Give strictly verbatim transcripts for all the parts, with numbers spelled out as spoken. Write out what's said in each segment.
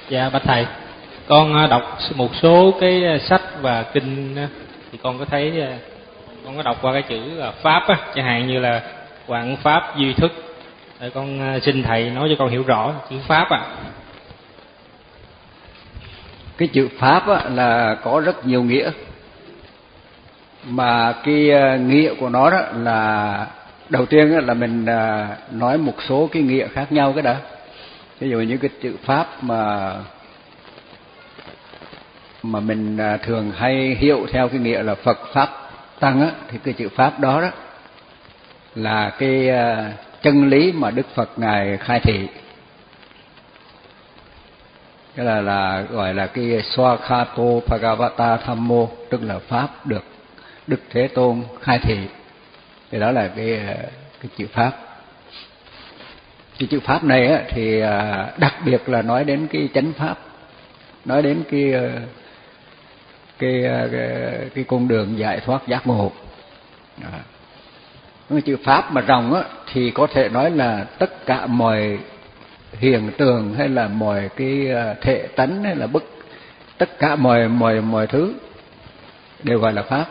Dạ bạch thầy, con đọc một số cái sách và kinh thì con có thấy, con có đọc qua cái chữ là pháp á, chẳng hạn như là Quảng Pháp Duy Thức. Để con xin thầy nói cho con hiểu rõ chữ pháp ạ. À. Cái chữ pháp á, là có rất nhiều nghĩa, mà cái nghĩa của nó đó là đầu tiên là mình nói một số cái nghĩa khác nhau cái đã. Ví dụ như cái chữ pháp mà mà mình thường hay hiểu theo cái nghĩa là Phật pháp tăng á, thì cái chữ pháp đó đó là cái chân lý mà Đức Phật ngài khai thị, cái là là gọi là cái Swakhato Bhagavata Thammo, tức là pháp được Đức Thế Tôn khai thị. Thì đó là cái cái chữ pháp. Cái chữ pháp này á, thì đặc biệt là nói đến cái chánh pháp, nói đến cái cái cái, cái con đường giải thoát giác ngộ. Cái chữ pháp mà rộng á, thì có thể nói là tất cả mọi hiện tượng hay là mọi cái thể tánh hay là bất tất cả mọi mọi mọi thứ đều gọi là pháp.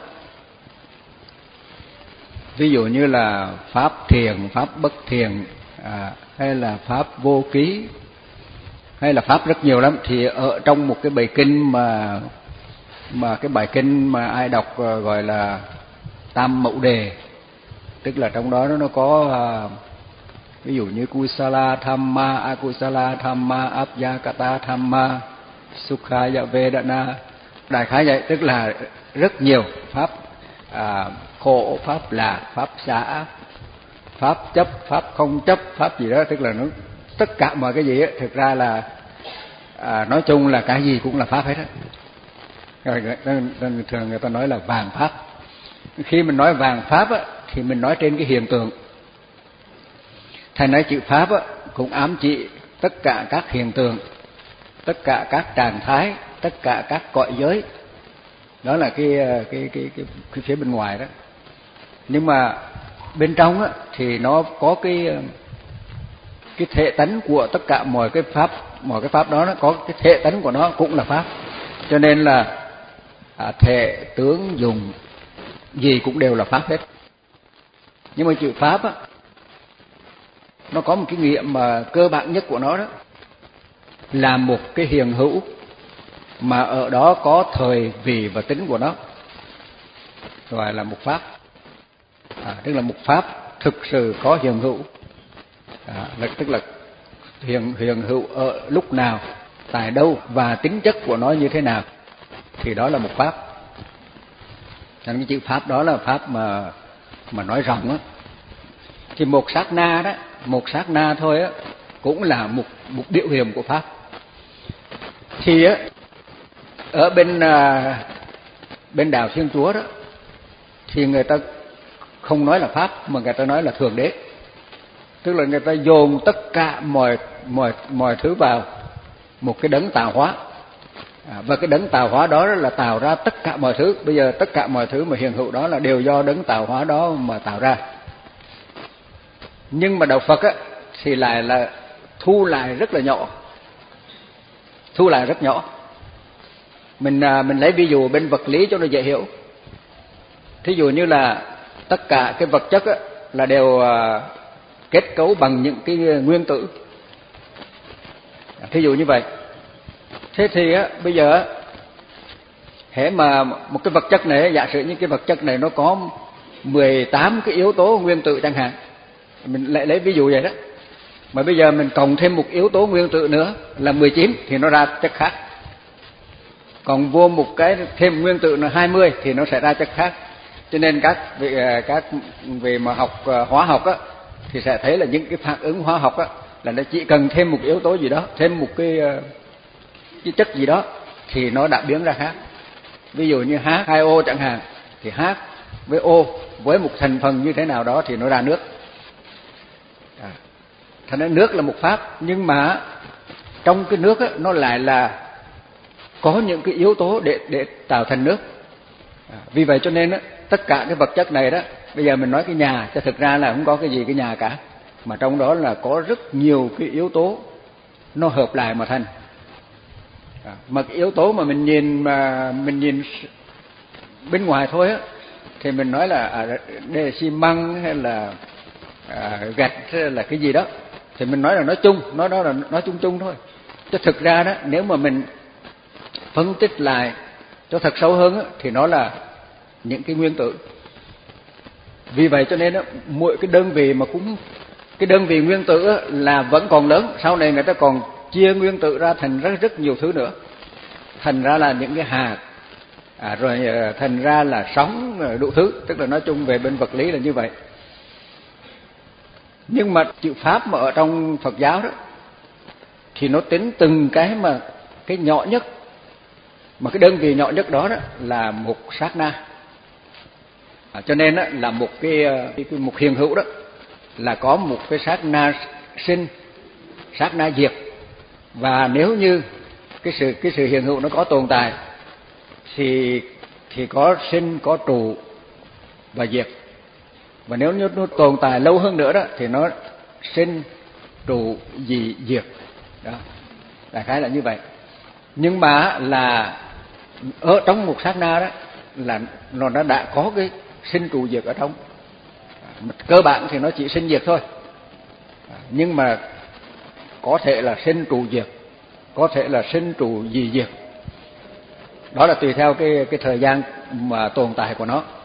Ví dụ như là pháp thiền, pháp bất thiền, à, hay là pháp vô ký, hay là pháp rất nhiều lắm. Thì ở trong một cái bài kinh mà mà cái bài kinh mà ai đọc gọi là Tam Mẫu Đề, tức là trong đó nó có à, ví dụ như Kusala Thamma, Akusala Thamma, Abhyakata Thamma, Sukhaya Vedana, đại khái vậy, tức là rất nhiều pháp à, khổ, pháp lạc, pháp xả, pháp chấp, pháp không chấp, pháp gì đó, tức là nó tất cả mọi cái gì á, thực ra là à, nói chung là cái gì cũng là pháp hết á. Rồi thường người ta nói là vàng pháp. Khi mình nói vàng pháp á, thì mình nói trên cái hiện tượng. Thành nói chữ pháp á, cũng ám chỉ tất cả các hiện tượng, tất cả các trạng thái, tất cả các cõi giới. Đó là cái cái cái cái, cái phía bên ngoài đó. Nhưng mà bên trong á, thì nó có cái cái thể tánh của tất cả mọi cái pháp, mọi cái pháp đó nó có cái thể tánh của nó cũng là pháp. Cho nên là à, thể tướng dùng gì cũng đều là pháp hết. Nhưng mà chữ pháp á, nó có một cái nghĩa mà cơ bản nhất của nó đó là một cái hiện hữu mà ở đó có thời vị và tính của nó, gọi là một pháp. À, tức là một pháp thực sự có hiện hữu, à, là, tức là hiện hiện hữu ở lúc nào, tại đâu và tính chất của nó như thế nào, thì đó là một pháp. Nên cái chữ pháp đó là pháp mà mà nói rộng á. Thì một sát na đó, một sát na thôi á, cũng là một một biểu hiện của pháp. Thì á, ở bên à, bên đạo Thiên Chúa đó, thì người ta không nói là pháp mà người ta nói là thượng đế. Tức là người ta dồn tất cả mọi mọi mọi thứ vào một cái đấng tạo hóa. À, và cái đấng tạo hóa đó là tạo ra tất cả mọi thứ. Bây giờ tất cả mọi thứ mà hiện hữu đó là đều do đấng tạo hóa đó mà tạo ra. Nhưng mà đạo Phật á, thì lại là thu lại rất là nhỏ, thu lại rất nhỏ. Mình mình lấy ví dụ bên vật lý cho nó dễ hiểu. Thí dụ như là tất cả cái vật chất á, là đều kết cấu bằng những cái nguyên tử. Thí dụ như vậy. Thế thì á, bây giờ hễ mà một cái vật chất này, giả sử như cái vật chất này nó có mười tám cái yếu tố nguyên tử chẳng hạn, mình lại lấy ví dụ vậy đó. Mà bây giờ mình cộng thêm một yếu tố nguyên tử nữa là mười chín thì nó ra chất khác. Còn vô một cái thêm nguyên tử là hai mươi thì nó sẽ ra chất khác. Cho nên các vị các về mà học hóa học á, thì sẽ thấy là những cái phản ứng hóa học á, là nó chỉ cần thêm một yếu tố gì đó, thêm một cái cái chất gì đó thì nó đã biến ra khác. Ví dụ như H hai O chẳng hạn, thì H với O với một thành phần như thế nào đó thì nó ra nước. À, thành ra nước là một pháp, nhưng mà trong cái nước á, nó lại là có những cái yếu tố để để tạo thành nước. À, vì vậy cho nên á, tất cả cái vật chất này đó, bây giờ mình nói cái nhà, cho thực ra là không có cái gì cái nhà cả, mà trong đó là có rất nhiều cái yếu tố nó hợp lại mà thành. À, mà cái yếu tố mà mình nhìn mà mình nhìn bên ngoài thôi á, thì mình nói là à, đây là xi măng hay là à, gạch hay là cái gì đó, thì mình nói là nói chung, nói đó là nói chung chung thôi. Chứ thực ra đó, nếu mà mình phân tích lại cho thật sâu hơn á, thì nó là những cái nguyên tử. Vì vậy cho nên á, mỗi cái đơn vị mà cũng cái đơn vị nguyên tử á, là vẫn còn lớn. Sau này người ta còn chia nguyên tử ra thành rất rất nhiều thứ nữa, thành ra là những cái hạt, à, rồi thành ra là sóng, đủ thứ. Tức là nói chung về bên vật lý là như vậy. Nhưng mà chữ pháp mà ở trong Phật giáo đó thì nó tính từng cái mà cái nhỏ nhất, mà cái đơn vị nhỏ nhất đó, đó là một sát na. À, cho nên đó, là một cái, cái, cái một hiện hữu đó là có một cái sát na sinh, sát na diệt. Và nếu như cái sự cái sự hiện hữu nó có tồn tại thì thì có sinh, có trụ và diệt. Và nếu như nó tồn tại lâu hơn nữa đó thì nó sinh, trụ, dị, diệt. Đó, đại khái là như vậy. Nhưng mà là ở trong một sát na đó là nó đã đã có cái sinh, trụ, diệt ở trong. Cơ bản thì nó chỉ sinh diệt thôi, nhưng mà có thể là sinh, trụ, diệt, có thể là sinh, trụ, dị, diệt. Đó là tùy theo cái cái thời gian mà tồn tại của nó.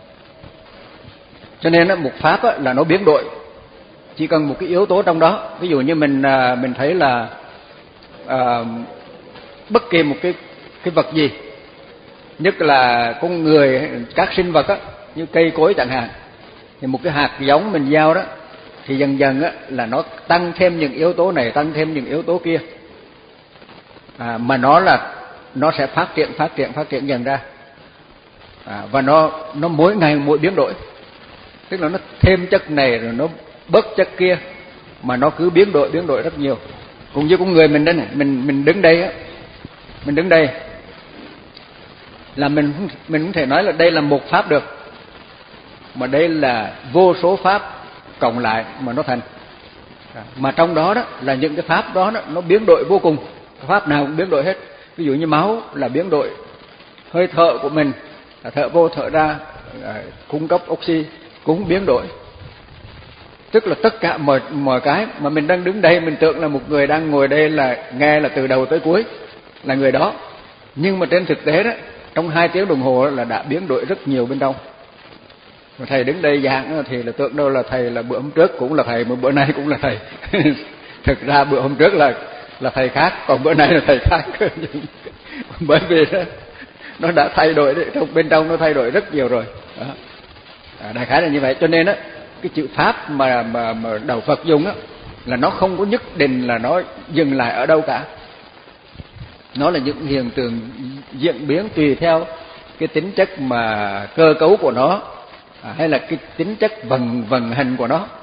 Cho nên một pháp là nó biến đổi, chỉ cần một cái yếu tố trong đó. Ví dụ như mình mình thấy là à, bất kỳ một cái cái vật gì, nhất là con người, các sinh vật á, như cây cối chẳng hạn, thì một cái hạt giống mình gieo đó thì dần dần á là nó tăng thêm những yếu tố này, tăng thêm những yếu tố kia, à, mà nó là nó sẽ phát triển phát triển phát triển dần ra, à, và nó nó mỗi ngày mỗi biến đổi. Tức là nó thêm chất này rồi nó bớt chất kia, mà nó cứ biến đổi biến đổi rất nhiều. Cũng như con người mình đây này, mình mình đứng đây á, mình đứng đây là mình mình không thể nói là đây là một pháp được, mà đây là vô số pháp cộng lại mà nó thành. Mà trong đó đó là những cái pháp đó, đó nó biến đổi vô cùng, pháp nào cũng biến đổi hết. Ví dụ như máu là biến đổi, hơi thở của mình là thở vô thở ra, cung cấp oxy cũng biến đổi. Tức là tất cả mọi mọi cái mà mình đang đứng đây, mình tưởng là một người đang ngồi đây là nghe là từ đầu tới cuối là người đó, nhưng mà trên thực tế đó, trong hai tiếng đồng hồ là đã biến đổi rất nhiều bên trong. Mà thầy đứng đây giảng thì là tưởng đâu là thầy là bữa hôm trước cũng là thầy, mà bữa nay cũng là thầy. Thực ra bữa hôm trước là là thầy khác, còn bữa nay là thầy khác. Bởi vì đó, nó đã thay đổi đấy, trong bên trong nó thay đổi rất nhiều rồi. Đó. À, đại khái là như vậy. Cho nên á, cái chữ pháp mà mà mà đạo Phật dùng á là nó không có nhất định là nó dừng lại ở đâu cả. Nó là những hiện tượng diễn biến tùy theo cái tính chất mà cơ cấu của nó, à, hay là cái tính chất vận vận hành của nó.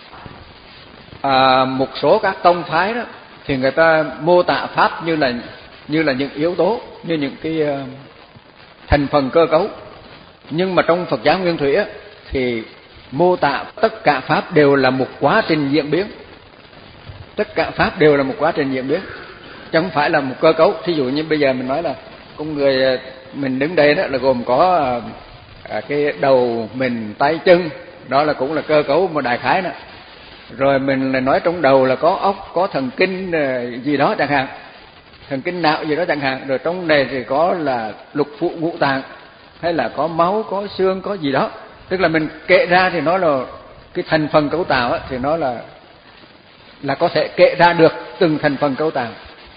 À, một số các tông phái đó thì người ta mô tả pháp như là như là những yếu tố, như những cái uh, thành phần cơ cấu. Nhưng mà trong Phật giáo Nguyên Thủy á, thì mô tả tất cả pháp đều là một quá trình diễn biến. Tất cả pháp đều là một quá trình diễn biến, chứ không phải là một cơ cấu. Thí dụ như bây giờ mình nói là con người mình đứng đây đó là gồm có à, cái đầu mình, tay, chân, đó là cũng là cơ cấu một đại khái đó. Rồi mình lại nói trong đầu là có óc, có thần kinh gì đó chẳng hạn, thần kinh não gì đó chẳng hạn. Rồi trong này thì có là lục phủ ngũ tạng, hay là có máu, có xương, có gì đó. Tức là mình kể ra thì nó là cái thành phần cấu tạo á, thì nó là là có thể kể ra được từng thành phần cấu tạo.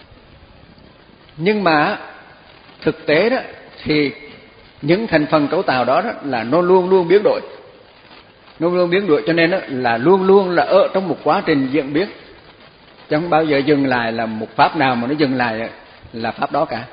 Nhưng mà thực tế đó thì những thành phần cấu tạo đó, đó là nó luôn luôn biến đổi, luôn luôn biến đổi. Cho nên đó là luôn luôn là ở trong một quá trình diễn biến, chứ không bao giờ dừng lại là một pháp nào mà nó dừng lại là pháp đó cả.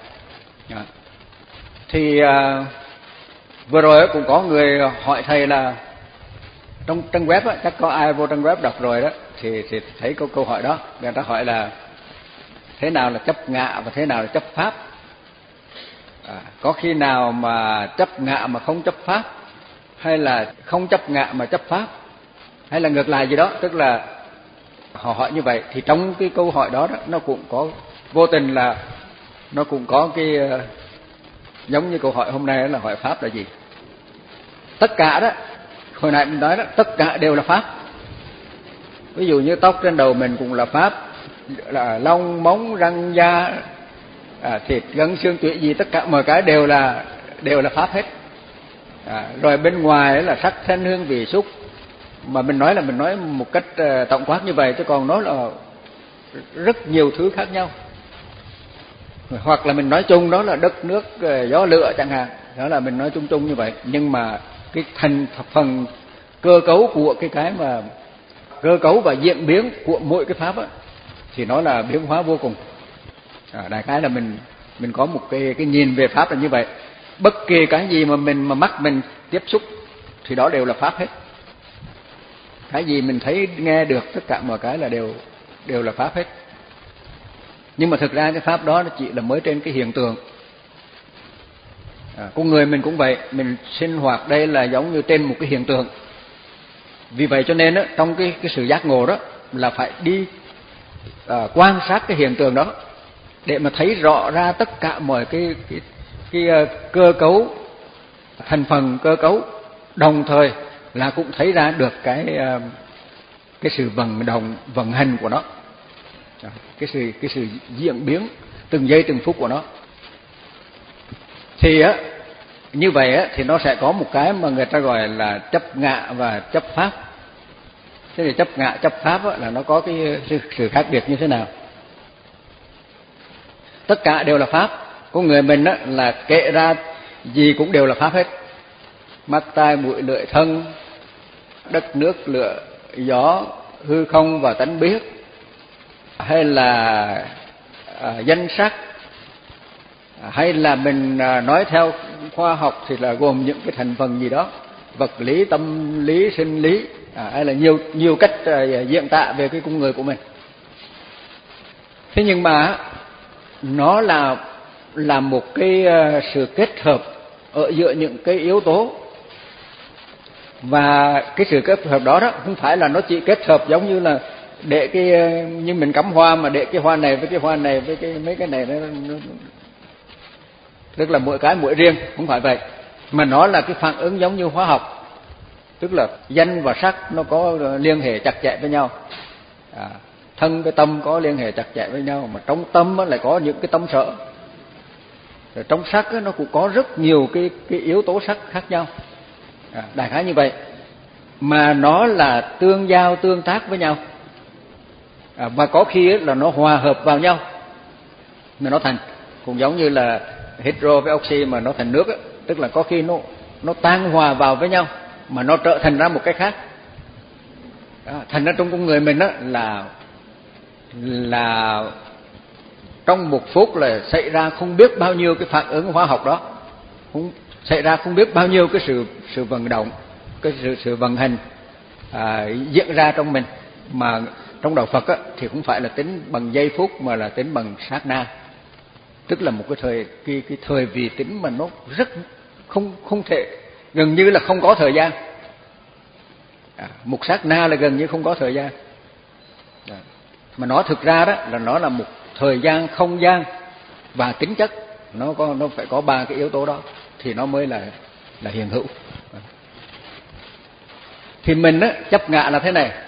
Thì uh, vừa rồi cũng có người hỏi thầy là trong trang web á, chắc có ai vô trang web đọc rồi đó, thì thì thấy câu câu hỏi đó. Người ta hỏi là thế nào là chấp ngã và thế nào là chấp pháp. À, có khi nào mà chấp ngã mà không chấp pháp, hay là không chấp ngã mà chấp pháp, hay là ngược lại gì đó. Tức là họ hỏi như vậy. Thì trong cái câu hỏi đó, đó nó cũng có vô tình là nó cũng có cái giống như câu hỏi hôm nay là hỏi pháp là gì. Tất cả đó, hồi nãy mình nói đó, tất cả đều là pháp. Ví dụ như tóc trên đầu mình cũng là pháp, là lông móng răng da, à, thịt gân xương tủy gì, tất cả mọi cái đều là đều là pháp hết. À, rồi bên ngoài là sắc thanh hương vị xúc, mà mình nói là mình nói một cách uh, tổng quát như vậy, chứ còn nó là rất nhiều thứ khác nhau. Hoặc là mình nói chung đó là đất nước uh, gió lửa chẳng hạn, đó là mình nói chung chung như vậy. Nhưng mà cái thành phần cơ cấu của cái cái mà cơ cấu và diễn biến của mỗi cái pháp á, thì nó là biến hóa vô cùng. À, đại khái là mình mình có một cái cái nhìn về pháp là như vậy. Bất kỳ cái gì mà mình mà mắt mình tiếp xúc thì đó đều là pháp hết. Cái gì mình thấy nghe được, tất cả mọi cái là đều đều là pháp hết. Nhưng mà thực ra cái pháp đó nó chỉ là mới trên cái hiện tượng. À, con người mình cũng vậy, mình sinh hoạt đây là giống như trên một cái hiện tượng. Vì vậy cho nên đó, trong cái cái sự giác ngộ đó là phải đi à, quan sát cái hiện tượng đó để mà thấy rõ ra tất cả mọi cái cái cái uh, cơ cấu, thành phần cơ cấu, đồng thời là cũng thấy ra được cái uh, cái sự vận động vận hành của nó, cái sự cái sự diễn biến từng giây từng phút của nó. Thì á như vậy á thì nó sẽ có một cái mà người ta gọi là chấp ngã và chấp pháp. Thế thì chấp ngã chấp pháp á, là nó có cái sự, sự khác biệt như thế nào? Tất cả đều là pháp. Con người mình á là kể ra gì cũng đều là pháp hết. Mắt tai mũi lưỡi thân, đất nước lửa gió, hư không và tánh biết, hay là à, danh sắc, hay là mình à, nói theo khoa học thì là gồm những cái thành phần gì đó, vật lý, tâm lý, sinh lý, à, hay là nhiều nhiều cách à, diễn tả về cái con người của mình. Thế nhưng mà nó là là một cái uh, sự kết hợp ở giữa những cái yếu tố, và cái sự kết hợp đó đó không phải là nó chỉ kết hợp giống như là để cái uh, như mình cắm hoa mà để cái hoa này với cái hoa này với cái mấy cái này nó, nó tức là mỗi cái mỗi riêng, không phải vậy, mà nó là cái phản ứng giống như hóa học, tức là danh và sắc nó có liên hệ chặt chẽ với nhau. À, thân với tâm có liên hệ chặt chẽ với nhau, mà trong tâm lại có những cái tâm sở. Rồi trong sắc nó cũng có rất nhiều cái cái yếu tố sắc khác nhau. À, đại khái như vậy. Mà nó là tương giao tương tác với nhau. À, và có khi là nó hòa hợp vào nhau mà nó thành, cũng giống như là hydro với oxy mà nó thành nước á, tức là có khi nó nó tan hòa vào với nhau mà nó trở thành ra một cái khác. Đó, thành ra trong con người mình á là là trong một phút là xảy ra không biết bao nhiêu cái phản ứng hóa học đó, không xảy ra không biết bao nhiêu cái sự sự vận động, cái sự sự vận hành à, diễn ra trong mình. Mà trong đạo Phật á, thì cũng phải là tính bằng giây phút mà là tính bằng sát na, tức là một cái thời cái cái thời vì tính mà nó rất không không thể, gần như là không có thời gian. À, một sát na là gần như không có thời gian. À, mà nó thực ra đó là nó là một thời gian, không gian và tính chất, nó có nó phải có ba cái yếu tố đó thì nó mới là là hiện hữu. À. Thì mình á chấp ngã là thế này: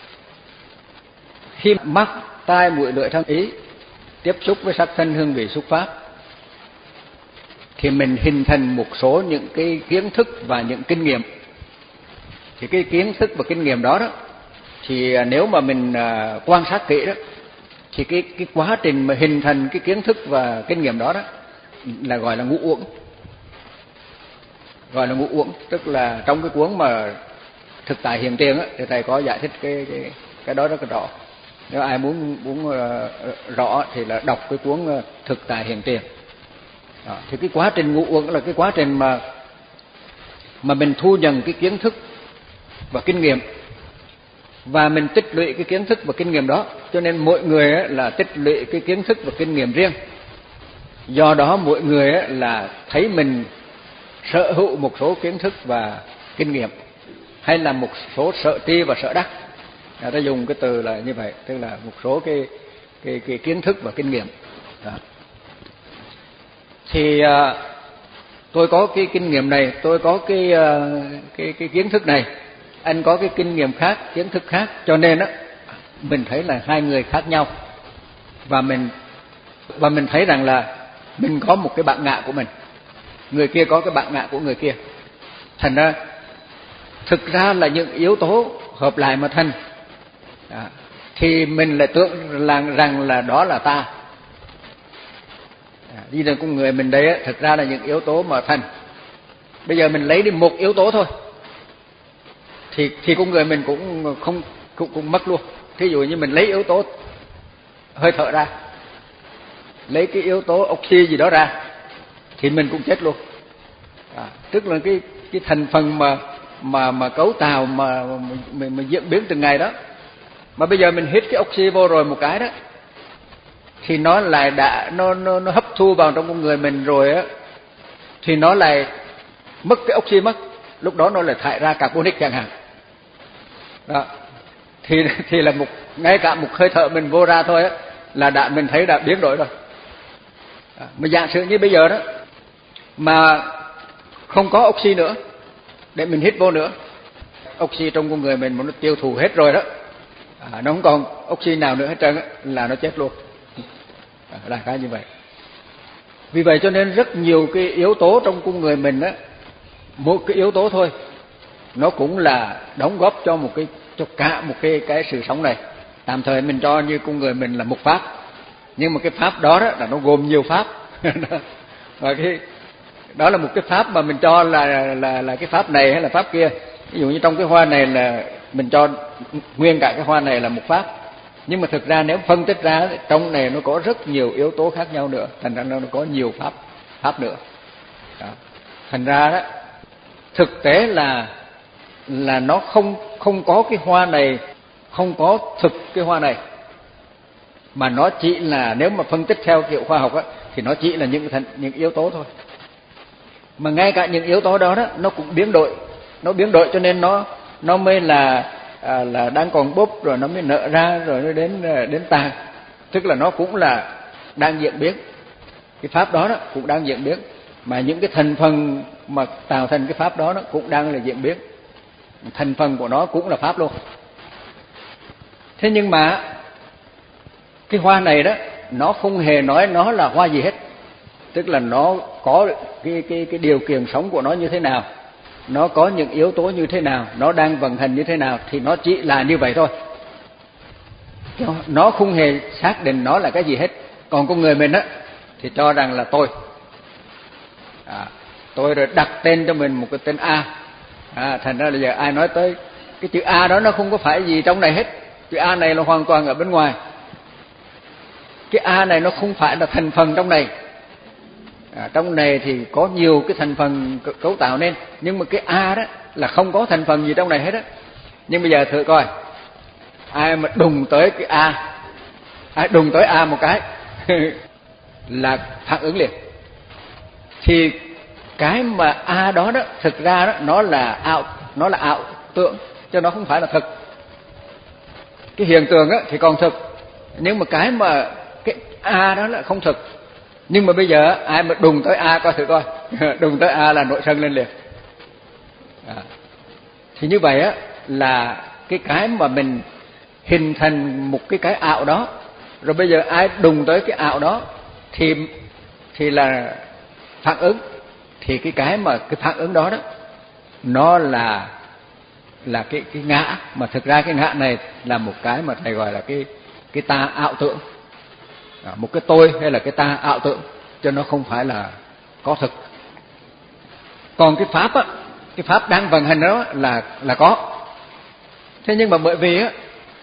khi mắt, tai, mũi, lưỡi, thân, ý tiếp xúc với sắc thân hương vị xúc pháp thì mình hình thành một số những cái kiến thức và những kinh nghiệm. Thì cái kiến thức và kinh nghiệm đó đó thì nếu mà mình quan sát kỹ đó thì cái cái quá trình mà hình thành cái kiến thức và kinh nghiệm đó đó là gọi là ngũ uẩn. Gọi là ngũ uẩn, tức là trong cái cuốn mà thực tại hiện tiền á thì thầy có giải thích cái cái cái đó rất là rõ. Nếu ai muốn muốn uh, rõ thì là đọc cái cuốn uh, thực tại hiện tiền. Đó, thì cái quá trình ngũ uẩn là cái quá trình mà mà mình thu nhận cái kiến thức và kinh nghiệm, và mình tích lũy cái kiến thức và kinh nghiệm đó. Cho nên mỗi người ấy là tích lũy cái kiến thức và kinh nghiệm riêng. Do đó mỗi người ấy là thấy mình sở hữu một số kiến thức và kinh nghiệm, hay là một số sở tri và sở đắc. Người ta dùng cái từ là như vậy, tức là một số cái cái cái kiến thức và kinh nghiệm. Đó. thì à, tôi có cái kinh nghiệm này, tôi có cái à, cái cái kiến thức này, anh có cái kinh nghiệm khác, kiến thức khác, cho nên á mình thấy là hai người khác nhau, và mình và mình thấy rằng là mình có một cái bản ngã của mình, người kia có cái bản ngã của người kia. Thành ra thực ra là những yếu tố hợp lại mà thành, à, thì mình lại tưởng là rằng là đó là ta. À, đi đến con người mình đây á, thực ra là những yếu tố mà thành. Bây giờ mình lấy đi một yếu tố thôi, thì thì con người mình cũng không cũng, cũng mất luôn. Thí dụ như mình lấy yếu tố hơi thở ra, lấy cái yếu tố oxy gì đó ra, thì mình cũng chết luôn. À, tức là cái cái thành phần mà mà mà cấu tạo mà mình mà diễn biến từng ngày đó. Mà bây giờ mình hít cái oxy vô rồi một cái đó, thì nó lại đã nó nó nó hấp thu vào trong con người mình rồi á, thì nó lại mất cái oxy mất, lúc đó nó lại thải ra carbonic chẳng hạn. Đó. Thì thì là một ngay cả một hơi thở mình vô ra thôi á là đã mình thấy đã biến đổi rồi. À, mà giả sử như bây giờ đó mà không có oxy nữa để mình hít vô nữa, oxy trong con người mình mà nó tiêu thụ hết rồi đó, à, nó không còn oxy nào nữa hết trơn á, là nó chết luôn. À, là cái như vậy. Vì vậy cho nên rất nhiều cái yếu tố trong con người mình á, một cái yếu tố thôi nó cũng là đóng góp cho một cái cho cả một cái cái sự sống này. Tạm thời mình cho như con người mình là một pháp, nhưng mà cái pháp đó, đó là nó gồm nhiều pháp. Và cái đó là một cái pháp mà mình cho là là là cái pháp này hay là pháp kia. Ví dụ như trong cái hoa này là mình cho nguyên cả cái hoa này là một pháp, nhưng mà thực ra nếu phân tích ra trong này nó có rất nhiều yếu tố khác nhau nữa, thành ra nó có nhiều pháp pháp nữa. Đó. Thành ra đó thực tế là là nó không không có cái hoa này, không có thực cái hoa này, mà nó chỉ là, nếu mà phân tích theo kiểu khoa học á, thì nó chỉ là những thành, những yếu tố thôi. Mà ngay cả những yếu tố đó đó nó cũng biến đổi, nó biến đổi cho nên nó nó mới là à, là đang còn búp rồi nó mới nở ra rồi nó đến đến tàn, tức là nó cũng là đang diễn biến. Cái pháp đó đó cũng đang diễn biến, mà những cái thành phần mà tạo thành cái pháp đó nó cũng đang là diễn biến, thành phần của nó cũng là pháp luôn. Thế nhưng mà cái hoa này đó nó không hề nói nó là hoa gì hết, tức là nó có cái cái cái điều kiện sống của nó như thế nào, nó có những yếu tố như thế nào, nó đang vận hành như thế nào, thì nó chỉ là như vậy thôi. Nó không hề xác định nó là cái gì hết. Còn con người mình á thì cho rằng là tôi, à, tôi rồi đặt tên cho mình một cái tên A. À, thành ra là giờ ai nói tới cái chữ A đó nó không có phải gì trong này hết. Chữ A này là hoàn toàn ở bên ngoài. Cái A này nó không phải là thành phần trong này. À, trong này thì có nhiều cái thành phần cấu tạo nên, nhưng mà cái A đó là không có thành phần gì trong này hết á. Nhưng bây giờ thử coi, ai mà đùng tới cái A, ai đùng tới A một cái là phản ứng liền. Thì cái mà A đó đó thực ra đó nó là ảo, nó là ảo tưởng, chứ nó không phải là thực. Cái hiện tượng á thì còn thực, nhưng mà cái mà cái A đó là không thực. Nhưng mà bây giờ ai mà đùng tới A coi thử coi, đùng tới A là nổi sân lên liền. À. Thì như vậy á là cái cái mà mình hình thành một cái cái ảo đó, rồi bây giờ ai đùng tới cái ảo đó thì thì là phản ứng. Thì cái cái mà cái phản ứng đó đó nó là là cái cái ngã, mà thực ra cái ngã này là một cái mà thầy gọi là cái cái ta ảo tưởng. À, một cái tôi hay là cái ta ảo tưởng, cho nó không phải là có thực. Còn cái pháp á, cái pháp đang vận hành đó là là có. Thế nhưng mà bởi vì á,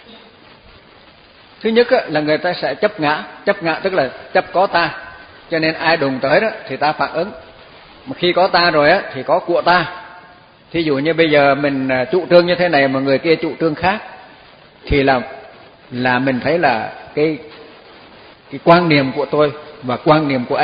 thứ nhất á, là người ta sẽ chấp ngã, chấp ngã tức là chấp có ta, cho nên ai đụng tới đó thì ta phản ứng. Mà khi có ta rồi á thì có của ta. Thí dụ như bây giờ mình chủ trương như thế này mà người kia chủ trương khác, thì là là mình thấy là cái cái quan niệm của tôi và quan niệm của anh,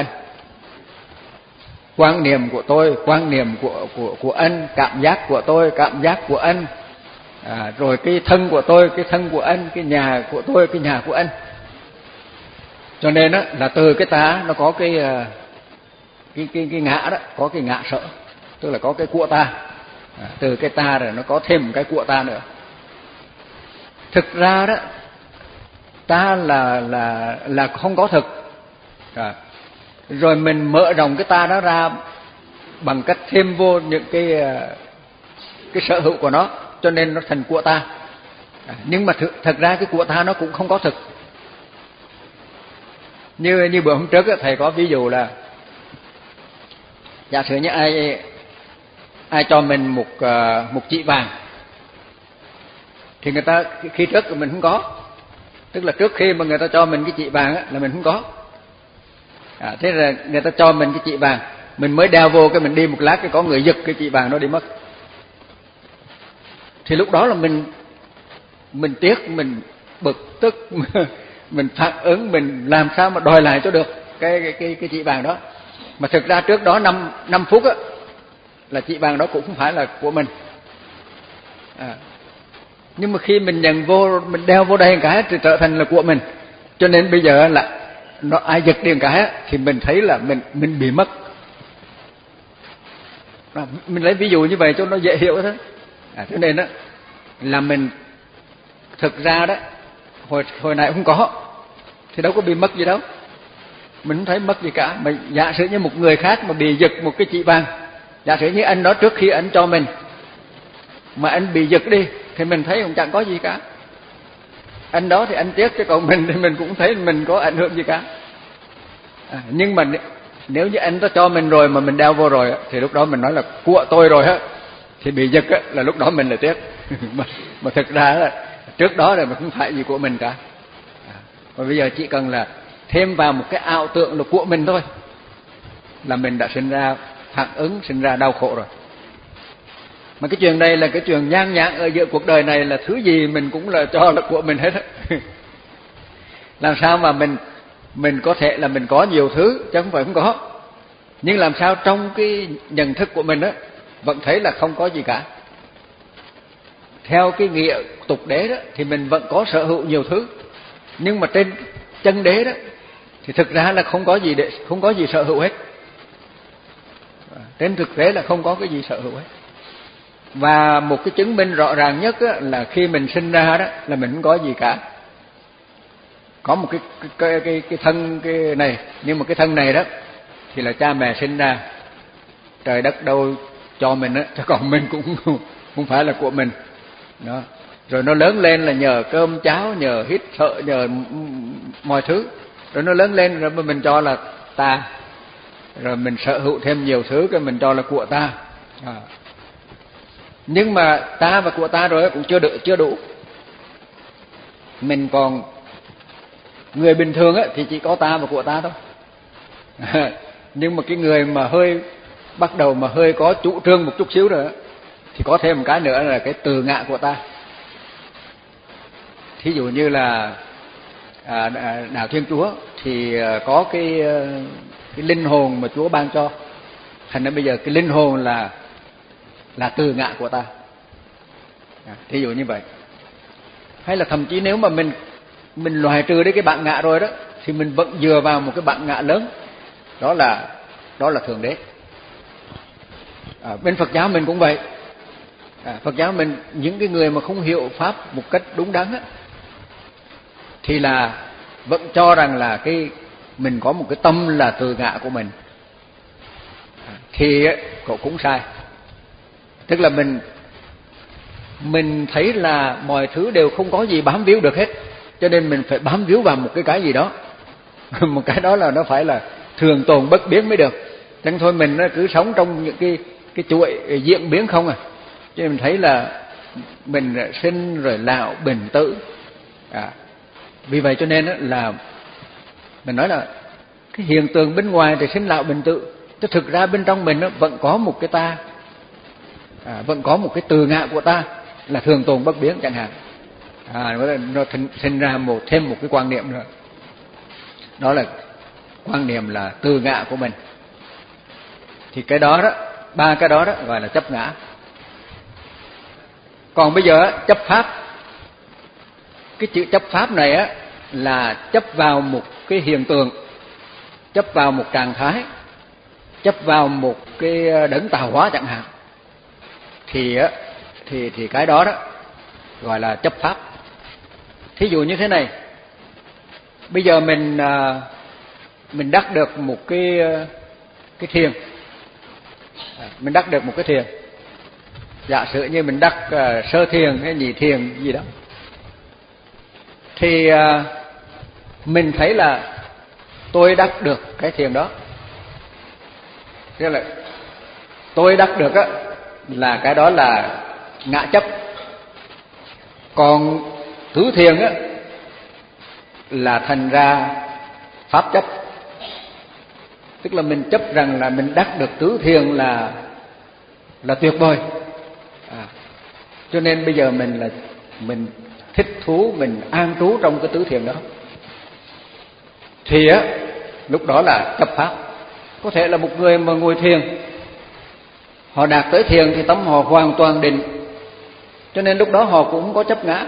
quan niệm của tôi, quan niệm của của của anh, cảm giác của tôi, cảm giác của anh, à, rồi cái thân của tôi, cái thân của anh, cái nhà của tôi, cái nhà của anh. Cho nên đó là từ cái ta nó có cái cái cái cái ngã đó, có cái ngã sở, tức là có cái của ta. À, từ cái ta rồi nó có thêm một cái của ta nữa. Thực ra đó, ta là là là không có thực. À, rồi mình mở rộng cái ta đó ra bằng cách thêm vô những cái cái sở hữu của nó, cho nên nó thành của ta. À, nhưng mà thực, thật ra cái của ta nó cũng không có thực. Như như bữa hôm trước thầy có ví dụ là giả sử như ai ai cho mình một một chỉ vàng thì người ta khi trước mình không có, tức là trước khi mà người ta cho mình cái chỉ vàng là mình không có. À, thế là người ta cho mình cái chỉ vàng, mình mới đeo vô cái mình đi một lát cái có người giật cái chỉ vàng nó đi mất. Thì lúc đó là mình mình tiếc, mình bực tức, mình phản ứng, mình làm sao mà đòi lại cho được cái cái cái, cái chỉ vàng đó. Mà thực ra trước đó năm năm phút á là chỉ vàng đó cũng không phải là của mình. À, nhưng mà khi mình nhận vô, mình đeo vô đây một cái thì trở thành là của mình. Cho nên bây giờ là nó ai giật đi một cái thì mình thấy là mình mình bị mất. À, mình lấy ví dụ như vậy cho nó dễ hiểu thôi. À, cho nên đó là mình thực ra đó hồi hồi nãy không có thì đâu có bị mất gì đâu, mình không thấy mất gì cả. Mà giả sử như một người khác mà bị giật một cái chỉ vàng, giả sử như anh đó trước khi anh cho mình mà anh bị giật đi thì mình thấy cũng chẳng có gì cả. Anh đó thì anh tiếc, chứ còn mình thì mình cũng thấy mình có ảnh hưởng gì cả. À, nhưng mà nếu như anh đã cho mình rồi mà mình đeo vô rồi thì lúc đó mình nói là của tôi rồi á, thì bị giật á là lúc đó mình là tiếc. mà, mà thực ra là trước đó là mình không phải gì của mình cả. À, và bây giờ chỉ cần là thêm vào một cái ảo tưởng là của mình thôi là mình đã sinh ra phản ứng, sinh ra đau khổ rồi. Mà cái chuyện này là cái chuyện nhan nhản ở giữa cuộc đời này, là thứ gì mình cũng là cho là của mình hết á. Làm sao mà mình mình có thể là mình có nhiều thứ chứ không phải không có, nhưng làm sao trong cái nhận thức của mình á vẫn thấy là không có gì cả. Theo cái nghĩa tục đế đó thì mình vẫn có sở hữu nhiều thứ, nhưng mà trên chân đế đó thì thực ra là không có gì để không có gì sở hữu hết. Trên thực tế là không có cái gì sở hữu hết. Và một cái chứng minh rõ ràng nhất á, là khi mình sinh ra đó là mình không có gì cả. Có một cái cái cái cái thân cái này, nhưng mà cái thân này đó thì là cha mẹ sinh ra, trời đất đâu cho mình á, chứ còn mình cũng không phải là của mình. Đó. Rồi nó lớn lên là nhờ cơm cháo, nhờ hít thở, nhờ mọi thứ. Rồi nó lớn lên rồi mình cho là ta. Rồi mình sở hữu thêm nhiều thứ cái mình cho là của ta. À. Nhưng mà ta và của ta rồi cũng chưa được, chưa đủ. Mình còn người bình thường á thì chỉ có ta và của ta thôi. À, nhưng mà cái người mà hơi bắt đầu mà hơi có chủ trương một chút xíu rồi á thì có thêm một cái nữa là cái từ ngã của ta. Thí dụ như là à, đạo Thiên Chúa thì có cái cái linh hồn mà Chúa ban cho, thành ra bây giờ cái linh hồn là là từ ngã của ta. À, thí dụ như vậy. Hay là thậm chí nếu mà mình mình loại trừ đấy cái bản ngã rồi đó thì mình vẫn dựa vào một cái bản ngã lớn, đó là đó là thượng đế. À, bên Phật giáo mình cũng vậy. À, Phật giáo mình những cái người mà không hiểu pháp một cách đúng đắn á thì là vẫn cho rằng là cái mình có một cái tâm là từ ngã của mình. À, thì cậu cũng sai. Tức là mình mình thấy là mọi thứ đều không có gì bám víu được hết, cho nên mình phải bám víu vào một cái cái gì đó. Một cái đó là nó phải là thường tồn bất biến mới được. Chẳng thôi mình nó cứ sống trong những cái cái chuỗi diễn biến không à. Cho nên mình thấy là mình sinh rồi lão bệnh tử. À, vì vậy cho nên là mình nói là cái hiện tượng bên ngoài thì sinh lão bệnh tử, chứ thực ra bên trong mình nó vẫn có một cái ta, à, vẫn có một cái từ ngã của ta là thường tồn bất biến chẳng hạn. À, nó sinh ra một thêm một cái quan niệm nữa, đó là quan niệm là từ ngã của mình. Thì cái đó đó, ba cái đó đó gọi là chấp ngã. Còn bây giờ chấp pháp, cái chữ chấp pháp này á là chấp vào một cái hiện tượng, chấp vào một trạng thái, chấp vào một cái đấng tạo hóa chẳng hạn, thì thì thì cái đó đó gọi là chấp pháp. Thí dụ như thế này, bây giờ mình mình đắc được một cái cái thiền, mình đắc được một cái thiền, giả sử như mình đắc sơ thiền hay nhị thiền gì đó, thì mình thấy là tôi đắc được cái thiền đó, tức là tôi đắc được á, là cái đó là ngã chấp. Còn tứ thiền á là thành ra pháp chấp, tức là mình chấp rằng là mình đắc được tứ thiền là là tuyệt vời, à, cho nên bây giờ mình là mình thích thú, mình an trú trong cái tứ thiền đó, thì á lúc đó là chấp pháp. Có thể là một người mà ngồi thiền, họ đạt tới thiền thì tâm họ hoàn toàn định, cho nên lúc đó họ cũng không có chấp ngã.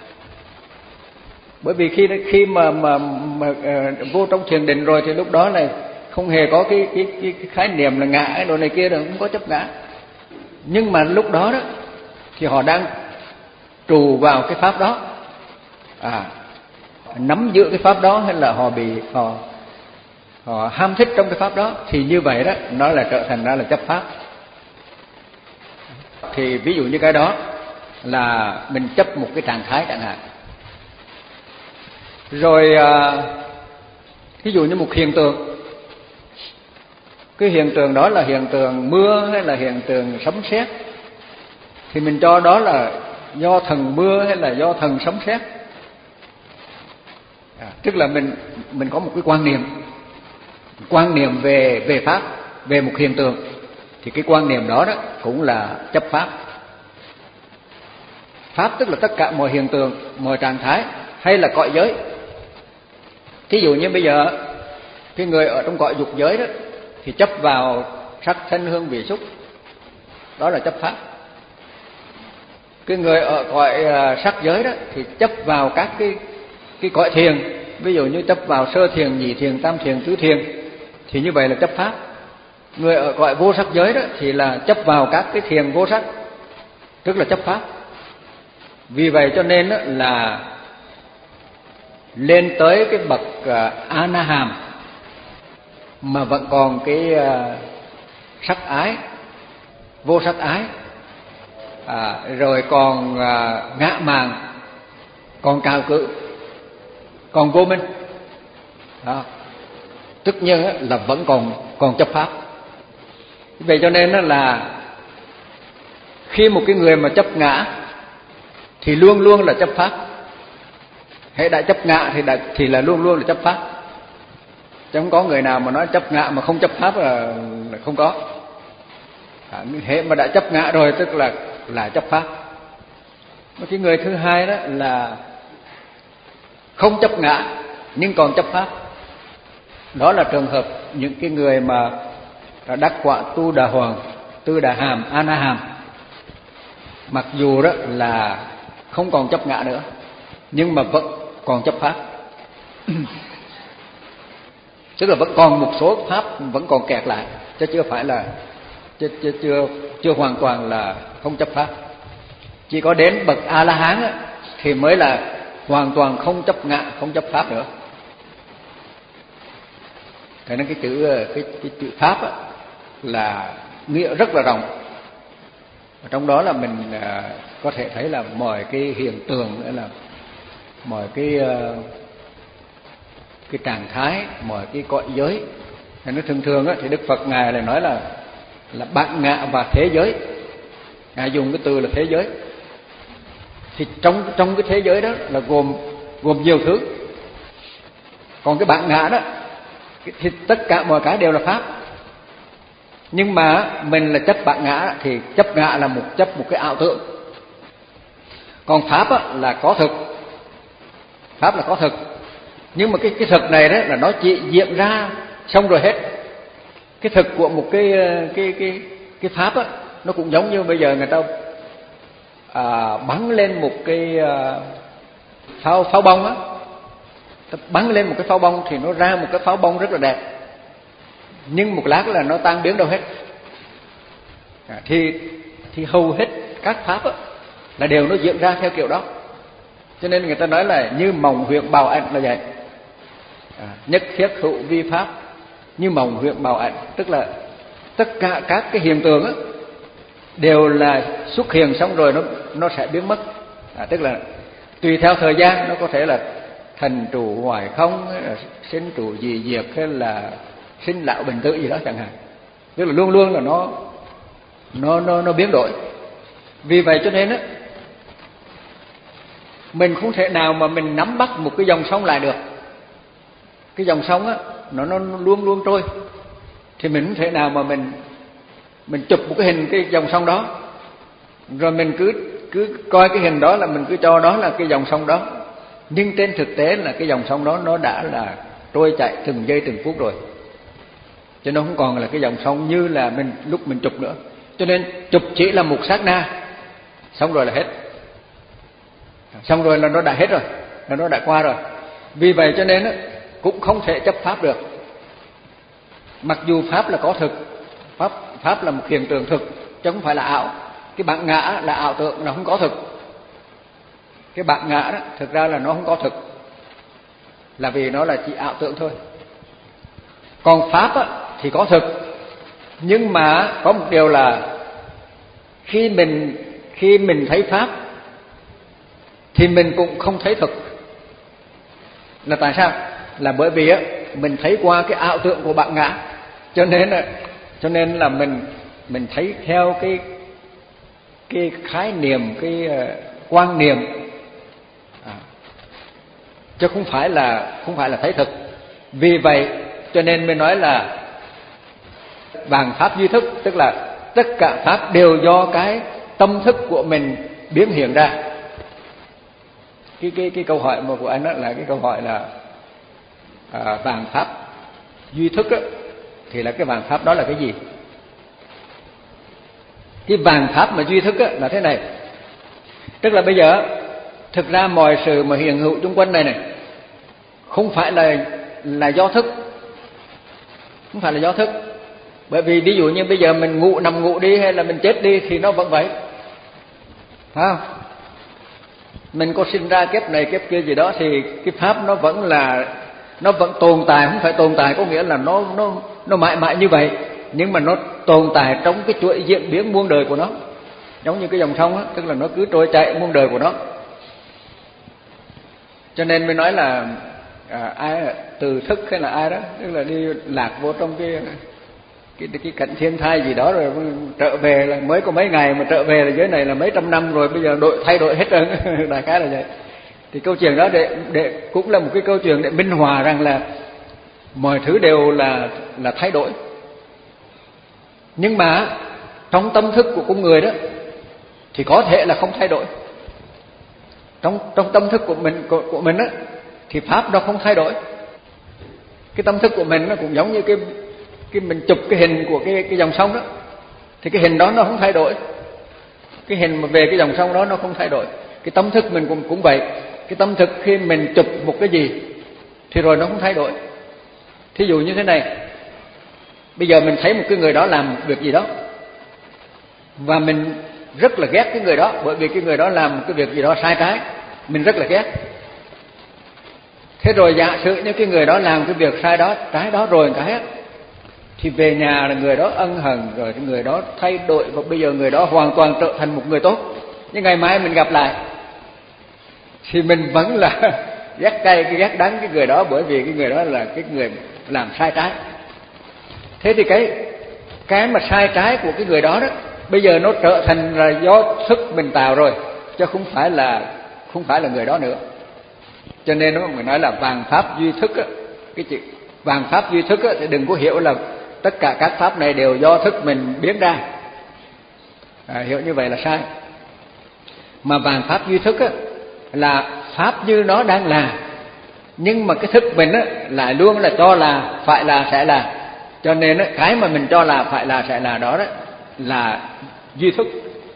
Bởi vì khi khi mà mà, mà uh, vô trong thiền định rồi thì lúc đó này không hề có cái cái cái, cái khái niệm là ngã cái đồ này kia, rồi không có chấp ngã. Nhưng mà lúc đó đó thì họ đang trù vào cái pháp đó, à, nắm giữ cái pháp đó, hay là họ bị họ họ ham thích trong cái pháp đó, thì như vậy đó nó là trở thành ra là chấp pháp. Thì ví dụ như cái đó là mình chấp một cái trạng thái chẳng hạn. Rồi à, ví dụ như một hiện tượng, cái hiện tượng đó là hiện tượng mưa hay là hiện tượng sấm sét, thì mình cho đó là do thần mưa hay là do thần sấm sét, à, tức là mình mình có một cái quan niệm quan niệm về về pháp, về một hiện tượng, thì cái quan niệm đó đó cũng là chấp pháp. Pháp tức là tất cả mọi hiện tượng, mọi trạng thái, hay là cõi giới. Thí dụ như bây giờ cái người ở trong cõi dục giới đó thì chấp vào sắc thân hương vị xúc, đó là chấp pháp. Cái người ở cõi sắc giới đó thì chấp vào các cái cái cõi thiền, ví dụ như chấp vào sơ thiền, nhị thiền, tam thiền, tứ thiền, thì như vậy là chấp pháp. Người ở cõi vô sắc giới đó thì là chấp vào các cái thiền vô sắc, tức là chấp pháp. Vì vậy cho nên đó là lên tới cái bậc A Na Hàm mà vẫn còn cái sắc ái, vô sắc ái, à, rồi còn ngã mạn, còn cào cự, còn vô minh đó, tất nhiên là vẫn còn còn chấp pháp. Vậy cho nên là khi một cái người mà chấp ngã thì luôn luôn là chấp pháp. Hễ đã chấp ngã thì đã, thì là luôn luôn là chấp pháp. Chứ không có người nào mà nói chấp ngã mà không chấp pháp là, là không có. À, hễ mà đã chấp ngã rồi tức là là chấp pháp. Một cái người thứ hai đó là không chấp ngã nhưng còn chấp pháp. Đó là trường hợp những cái người mà đắc quả Tu Đà Hoàng, Tư Đà Hàm, A Na Hàm, mặc dù đó là không còn chấp ngã nữa nhưng mà vẫn còn chấp pháp. Tức là vẫn còn một số pháp vẫn còn kẹt lại, chứ chưa phải là chưa chưa chưa, chưa hoàn toàn là không chấp pháp. Chỉ có đến bậc A La Hán thì mới là hoàn toàn không chấp ngã, không chấp pháp nữa. Thế nên cái chữ cái, cái chữ pháp á, là nghĩa rất là rộng. Ở trong đó là mình à, có thể thấy là mọi cái hiện tượng, là mọi cái cái trạng thái, mọi cái cõi giới. Thế nên thường thường á, thì Đức Phật ngài lại nói là là bản ngã và thế giới. Ngài dùng cái từ là thế giới. Thì trong trong cái thế giới đó là gồm gồm nhiều thứ. Còn cái bản ngã đó thì tất cả mọi cái đều là pháp. Nhưng mà mình là chấp bản ngã thì chấp ngã là một chấp một cái ảo tưởng. Còn pháp á, là có thực. Pháp là có thực. Nhưng mà cái cái thực này đó là nó chỉ diễn ra xong rồi hết. Cái thực của một cái cái cái cái pháp á, nó cũng giống như bây giờ người ta à, bắn lên một cái à, pháo pháo bông á, bắn lên một cái pháo bông thì nó ra một cái pháo bông rất là đẹp. nhưng một lát là nó tan biến đâu hết. À, thì thì hầu hết các pháp á, là đều nó diễn ra theo kiểu đó. Cho nên người ta nói là như mộng huyễn bào ảnh là vậy. À, nhất thiết hữu vi pháp như mộng huyễn bào ảnh, tức là tất cả các cái hiện tượng á, đều là xuất hiện xong rồi nó nó sẽ biến mất. À, tức là tùy theo thời gian nó có thể là thành trụ hoài không, hay là sinh trụ dị diệt, hay là sinh lão bệnh tử gì đó chẳng hạn. Tức là luôn luôn là nó nó nó nó biến đổi. Vì vậy cho nên á, mình không thể nào mà mình nắm bắt một cái dòng sông lại được. Cái dòng sông á, nó nó luôn luôn trôi, thì mình không thể nào mà mình mình chụp một cái hình cái dòng sông đó, rồi mình cứ cứ coi cái hình đó là mình cứ cho đó là cái dòng sông đó. Nhưng trên thực tế là cái dòng sông đó nó đã là trôi chạy từng giây từng phút rồi, cho nó không còn là cái dòng sông như là mình lúc mình chụp nữa. Cho nên chụp chỉ là một sát na, xong rồi là hết, xong rồi là nó đã hết rồi, là nó đã qua rồi. Vì vậy cho nên cũng không thể chấp pháp được. Mặc dù pháp là có thực, pháp pháp là một hiện tượng thực chứ không phải là ảo. Cái bản ngã là ảo tượng, nó không có thực. Cái bản ngã đó thực ra là nó không có thực, là vì nó là chỉ ảo tượng thôi. Còn pháp á, thì có thực, nhưng mà có một điều là khi mình khi mình thấy pháp thì mình cũng không thấy thực. Là tại sao? Là bởi vì á, mình thấy qua cái ảo tượng của bản ngã, cho nên là cho nên là mình mình thấy theo cái cái khái niệm, cái quan niệm, à, chứ không phải là không phải là thấy thực. Vì vậy cho nên mới nói là bằng pháp duy thức, tức là tất cả pháp đều do cái tâm thức của mình biến hiện ra. Cái cái cái câu hỏi mà của anh đó là cái câu hỏi là à, vàng pháp duy thức á, thì là cái vàng pháp đó là cái gì? Cái vàng pháp mà duy thức á, là thế này. Tức là bây giờ thực ra mọi sự mà hiện hữu xung quanh này này không phải là là do thức, không phải là do thức. Bởi vì ví dụ như bây giờ mình ngủ nằm ngủ đi hay là mình chết đi thì nó vẫn vậy, phải không? Mình có sinh ra kiếp này kiếp kia gì đó thì cái pháp nó vẫn là nó vẫn tồn tại. Không phải tồn tại có nghĩa là nó nó nó mãi mãi như vậy, nhưng mà nó tồn tại trong cái chuỗi diễn biến muôn đời của nó, giống như cái dòng sông á, tức là nó cứ trôi chảy muôn đời của nó. Cho nên mới nói là à, ai từ thức hay là ai đó, tức là đi lạc vô trong cái cái cái cảnh thiên thai gì đó, rồi trở về là mới có mấy ngày mà trở về là dưới này là mấy trăm năm rồi, bây giờ đội thay đổi hết rồi. Đại khái là vậy. Thì câu chuyện đó để để cũng là một cái câu chuyện để minh họa rằng là mọi thứ đều là là thay đổi. Nhưng mà trong tâm thức của con người đó thì có thể là không thay đổi. Trong trong tâm thức của mình của, của mình á thì pháp nó không thay đổi. Cái tâm thức của mình nó cũng giống như cái cái mình chụp cái hình của cái cái dòng sông đó, thì cái hình đó nó không thay đổi. Cái hình mà về cái dòng sông đó nó không thay đổi. Cái tâm thức mình cũng cũng vậy. Cái tâm thức khi mình chụp một cái gì thì rồi nó không thay đổi. Thí dụ như thế này, bây giờ mình thấy một cái người đó làm một việc gì đó và mình rất là ghét cái người đó, bởi vì cái người đó làm một cái việc gì đó sai trái, mình rất là ghét. Thế rồi giả sử như cái người đó làm cái việc sai đó, trái đó rồi cái thì về nhà là người đó ân hận, rồi người đó thay đổi, và bây giờ người đó hoàn toàn trở thành một người tốt. Nhưng ngày mai mình gặp lại thì mình vẫn là ghét cay, cái ghét đắng cái người đó, bởi vì cái người đó là cái người làm sai trái. Thế thì cái cái mà sai trái của cái người đó đó bây giờ nó trở thành là do thức mình tạo rồi, chứ không phải là không phải là người đó nữa. Cho nên nó mình nói là vàng pháp duy thức á, cái chữ vàng pháp duy thức á, thì đừng có hiểu là tất cả các pháp này đều do thức mình biến ra. À, hiểu như vậy là sai. Mà vàng pháp duy thức á, là pháp như nó đang là, nhưng mà cái thức mình á, lại luôn là cho là, phải là, sẽ là. Cho nên á, cái mà mình cho là, phải là, sẽ là đó đó là duy thức,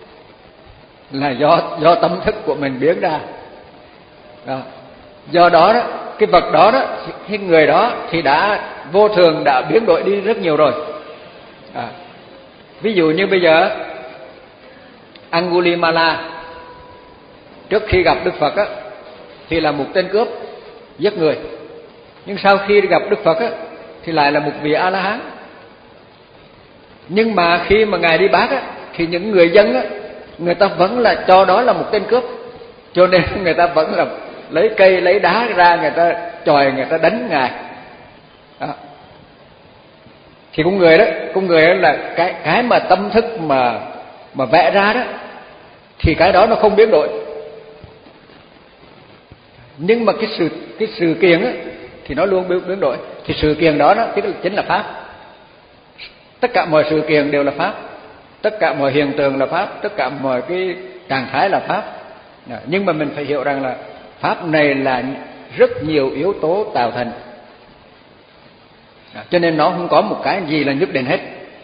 là do do tâm thức của mình biến ra. Đó. Do đó đó, cái vật đó đó, cái người đó thì đã vô thường đã biến đổi đi rất nhiều rồi. À, ví dụ như bây giờ Angulimala trước khi gặp Đức Phật á, thì là một tên cướp giết người, nhưng sau khi gặp Đức Phật á, thì lại là một vị A La Hán. Nhưng mà khi mà ngài đi bác á, thì những người dân á, người ta vẫn là cho đó là một tên cướp, cho nên người ta vẫn là lấy cây lấy đá ra, người ta chọi, người ta đánh ngài. Đó. Thì con người đó, con người đó là cái cái mà tâm thức mà mà vẽ ra đó, thì cái đó nó không biến đổi. Nhưng mà cái sự cái sự kiện á, thì nó luôn biến, biến đổi. Thì sự kiện đó đó chính là pháp. Tất cả mọi sự kiện đều là pháp, tất cả mọi hiện tượng là pháp, tất cả mọi cái trạng thái là pháp. Nhưng mà mình phải hiểu rằng là pháp này là rất nhiều yếu tố tạo thành, cho nên nó không có một cái gì là nhất định hết.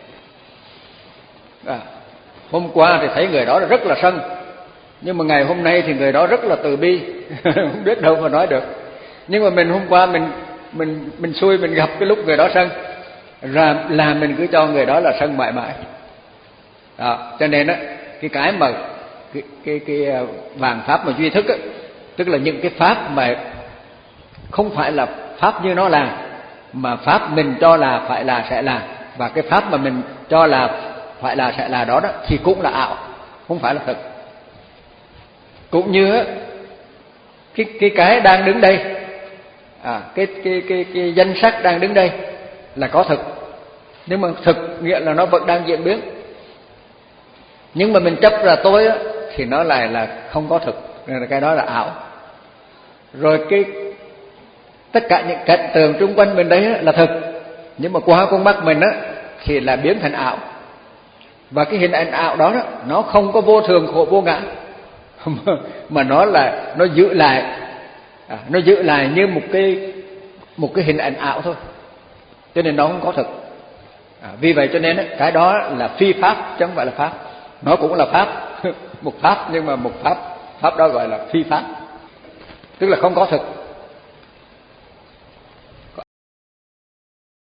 À, hôm qua thì thấy người đó rất là sân, nhưng mà ngày hôm nay thì người đó rất là từ bi. Không biết đâu mà nói được. Nhưng mà mình hôm qua mình mình mình xui mình gặp cái lúc người đó sân, ra là mình cứ cho người đó là sân mãi mãi. Đó, cho nên á, cái cái mà cái cái cái vạn pháp mà duy thức á, tức là những cái pháp mà không phải là pháp như nó là, mà pháp mình cho là phải là sẽ là, và cái pháp mà mình cho là phải là sẽ là đó đó thì cũng là ảo, không phải là thực. Cũng như á, cái cái cái đang đứng đây, à, cái cái cái cái danh sắc đang đứng đây là có thực, nhưng mà thực nghĩa là nó vẫn đang diễn biến. Nhưng mà mình chấp là tôi á, thì nó lại là không có thực, nên là cái đó là ảo. Rồi cái tất cả những cảnh tượng xung quanh mình đấy là thực, nhưng mà qua con mắt mình á thì là biến thành ảo. Và cái hình ảnh ảo đó, đó nó không có vô thường khổ vô ngã, mà nó là nó giữ lại, à, nó giữ lại như một cái một cái hình ảnh ảo thôi, cho nên nó không có thực. À, vì vậy cho nên á, cái đó là phi pháp chứ không phải là pháp. Nó cũng là pháp, một pháp, nhưng mà một pháp pháp đó gọi là phi pháp, tức là không có thực.